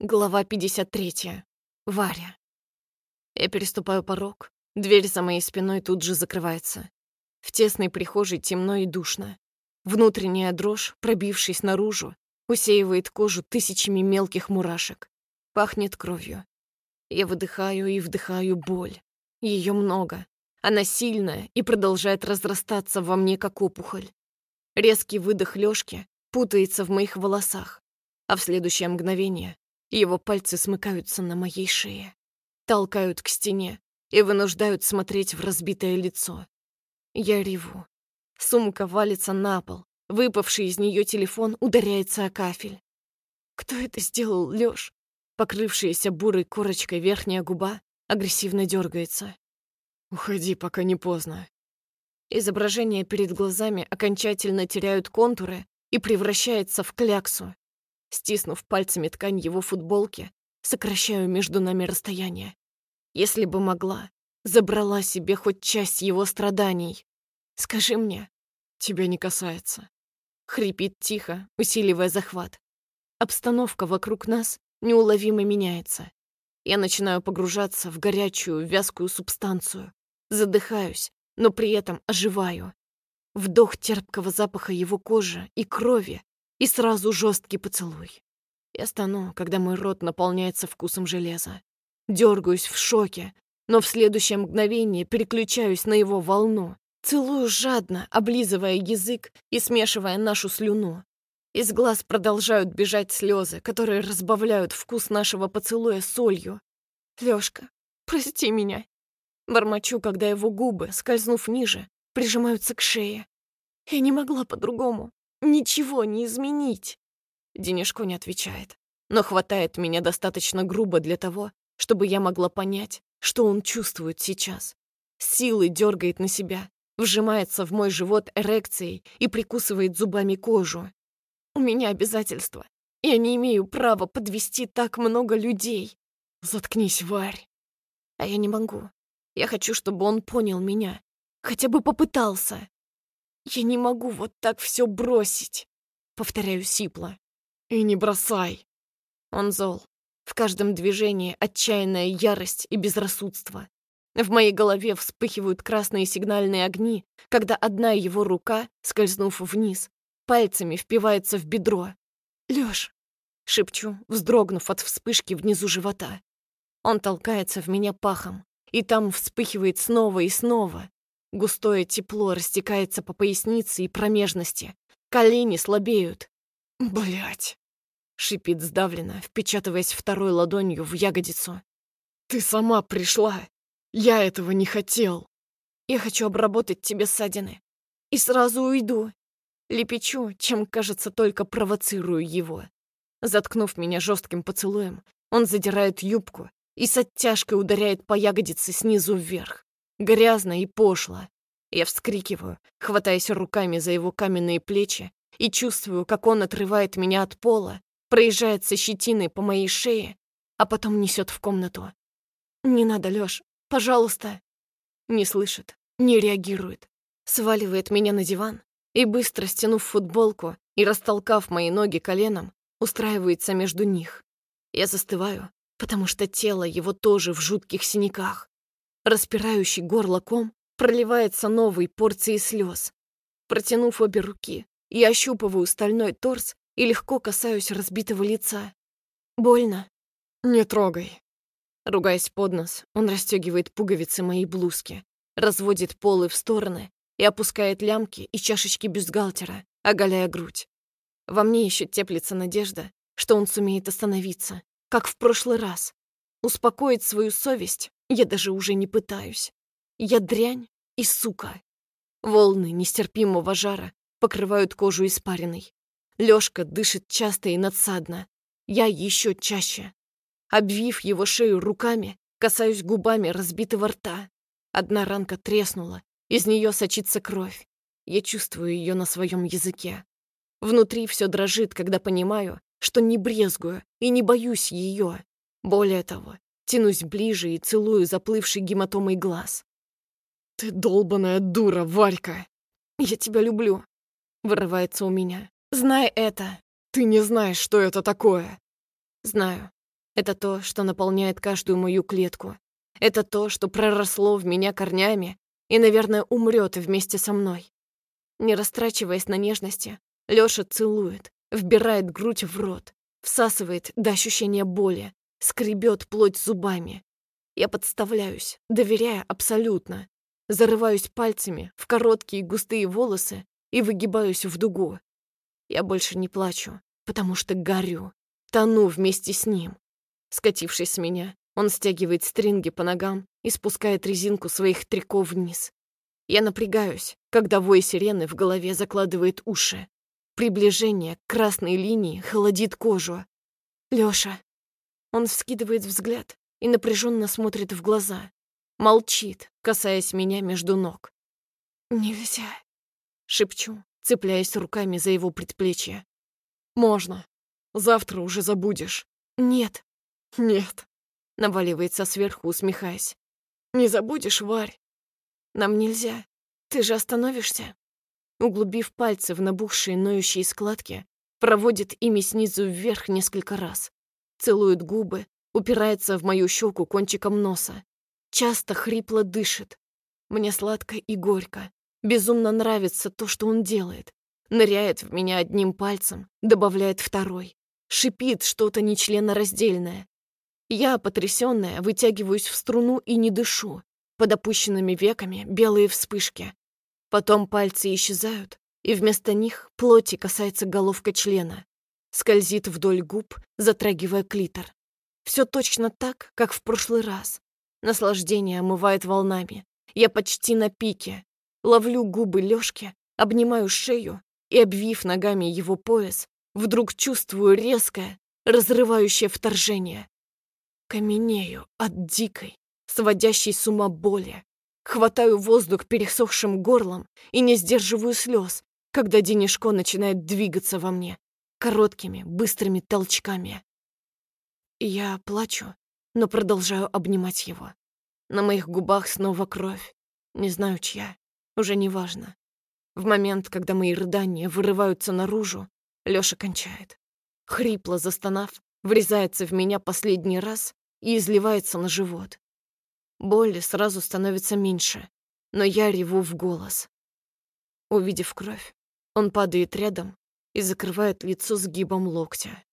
Глава 53. Варя. Я переступаю порог. Дверь за моей спиной тут же закрывается. В тесной прихожей темно и душно. Внутренняя дрожь, пробившись наружу, усеивает кожу тысячами мелких мурашек. Пахнет кровью. Я выдыхаю и вдыхаю боль. Ее много. Она сильная и продолжает разрастаться во мне, как опухоль. Резкий выдох Лёшки путается в моих волосах, а в следующее мгновение его пальцы смыкаются на моей шее, толкают к стене и вынуждают смотреть в разбитое лицо. Я реву. Сумка валится на пол, выпавший из нее телефон ударяется о кафель. «Кто это сделал, Лёш?» Покрывшаяся бурой корочкой верхняя губа агрессивно дергается. «Уходи, пока не поздно». Изображения перед глазами окончательно теряют контуры и превращается в кляксу. Стиснув пальцами ткань его футболки, сокращаю между нами расстояние. Если бы могла, забрала себе хоть часть его страданий. Скажи мне, тебя не касается. Хрипит тихо, усиливая захват. Обстановка вокруг нас неуловимо меняется. Я начинаю погружаться в горячую, вязкую субстанцию. Задыхаюсь, но при этом оживаю. Вдох терпкого запаха его кожи и крови, и сразу жесткий поцелуй. Я стану, когда мой рот наполняется вкусом железа. Дергаюсь в шоке, но в следующее мгновение переключаюсь на его волну. Целую жадно, облизывая язык и смешивая нашу слюну. Из глаз продолжают бежать слезы, которые разбавляют вкус нашего поцелуя солью. «Лёшка, прости меня». Бормочу, когда его губы, скользнув ниже, прижимаются к шее. Я не могла по-другому. Ничего не изменить. Денежко не отвечает, но хватает меня достаточно грубо для того, чтобы я могла понять, что он чувствует сейчас. С силой дергает на себя, вжимается в мой живот эрекцией и прикусывает зубами кожу. У меня обязательства. Я не имею права подвести так много людей. Заткнись, Варь. А я не могу. Я хочу, чтобы он понял меня. Хотя бы попытался. Я не могу вот так все бросить. Повторяю сипло. И не бросай. Он зол. В каждом движении отчаянная ярость и безрассудство. В моей голове вспыхивают красные сигнальные огни, когда одна его рука, скользнув вниз, пальцами впивается в бедро. «Лёш!» — шепчу, вздрогнув от вспышки внизу живота. Он толкается в меня пахом, и там вспыхивает снова и снова. Густое тепло растекается по пояснице и промежности. Колени слабеют. «Блядь!» — шипит сдавленно, впечатываясь второй ладонью в ягодицу. «Ты сама пришла! Я этого не хотел!» «Я хочу обработать тебе ссадины. И сразу уйду!» Лепечу, чем, кажется, только провоцирую его. Заткнув меня жестким поцелуем, он задирает юбку и с оттяжкой ударяет по ягодице снизу вверх. Грязно и пошло. Я вскрикиваю, хватаясь руками за его каменные плечи и чувствую, как он отрывает меня от пола, проезжается щетиной по моей шее, а потом несет в комнату. «Не надо, Лёш, пожалуйста!» Не слышит, не реагирует. Сваливает меня на диван и, быстро стянув футболку и растолкав мои ноги коленом, устраивается между них. Я застываю, потому что тело его тоже в жутких синяках. Распирающий горло ком проливается новой порцией слез. Протянув обе руки, я ощупываю стальной торс и легко касаюсь разбитого лица. «Больно?» «Не трогай». Ругаясь под нос, он расстегивает пуговицы моей блузки, разводит полы в стороны и опускает лямки и чашечки бюстгальтера, оголяя грудь. Во мне еще теплится надежда, что он сумеет остановиться, как в прошлый раз. Успокоить свою совесть я даже уже не пытаюсь. Я дрянь и сука. Волны нестерпимого жара покрывают кожу испариной. Лёшка дышит часто и надсадно. Я еще чаще. Обвив его шею руками, касаюсь губами разбитого рта. Одна ранка треснула, из нее сочится кровь. Я чувствую ее на своем языке. Внутри все дрожит, когда понимаю, что не брезгую и не боюсь ее. Более того, тянусь ближе и целую заплывший гематомой глаз. «Ты долбаная дура, Варька!» «Я тебя люблю», — вырывается у меня. «Знай это». «Ты не знаешь, что это такое». «Знаю. Это то, что наполняет каждую мою клетку. Это то, что проросло в меня корнями и, наверное, умрет вместе со мной. Не растрачиваясь на нежности, Лёша целует, вбирает грудь в рот, всасывает до ощущения боли, скребет плоть зубами. Я подставляюсь, доверяя абсолютно. Зарываюсь пальцами в короткие густые волосы и выгибаюсь в дугу. Я больше не плачу, потому что горю, тону вместе с ним. Скатившись с меня, он стягивает стринги по ногам и спускает резинку своих трико вниз. Я напрягаюсь, когда вой сирены в голове закладывает уши. Приближение к красной линии холодит кожу. «Лёша!» Он вскидывает взгляд и напряженно смотрит в глаза. Молчит, касаясь меня между ног. «Нельзя!» — шепчу, цепляясь руками за его предплечье. «Можно. Завтра уже забудешь». «Нет». «Нет», — наваливается сверху, усмехаясь. «Не забудешь, Варь?» «Нам нельзя. Ты же остановишься?» Углубив пальцы в набухшие ноющие складки, проводит ими снизу вверх несколько раз. Целует губы, упирается в мою щеку кончиком носа. Часто хрипло дышит. Мне сладко и горько. Безумно нравится то, что он делает. Ныряет в меня одним пальцем, добавляет второй. Шипит что-то нечленораздельное. Я, потрясённая, вытягиваюсь в струну и не дышу. Под опущенными веками белые вспышки. Потом пальцы исчезают, и вместо них плоти касается головка члена. Скользит вдоль губ, затрагивая клитор. Все точно так, как в прошлый раз. Наслаждение омывает волнами. Я почти на пике. Ловлю губы Лёшки, обнимаю шею и, обвив ногами его пояс, вдруг чувствую резкое, разрывающее вторжение. Каменею от дикой, сводящей с ума боли. Хватаю воздух пересохшим горлом и не сдерживаю слез, когда денежко начинает двигаться во мне короткими, быстрыми толчками. Я плачу, но продолжаю обнимать его. На моих губах снова кровь. Не знаю, чья. Уже не важно. В момент, когда мои рыдания вырываются наружу, Лёша кончает. Хрипло застонав, врезается в меня последний раз и изливается на живот. Боли сразу становится меньше, но я реву в голос. Увидев кровь, он падает рядом и закрывает лицо сгибом локтя.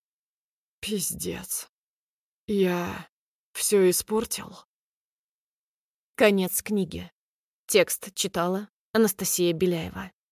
Пиздец. Я все испортил. Конец книги. Текст читала Анастасия Беляева.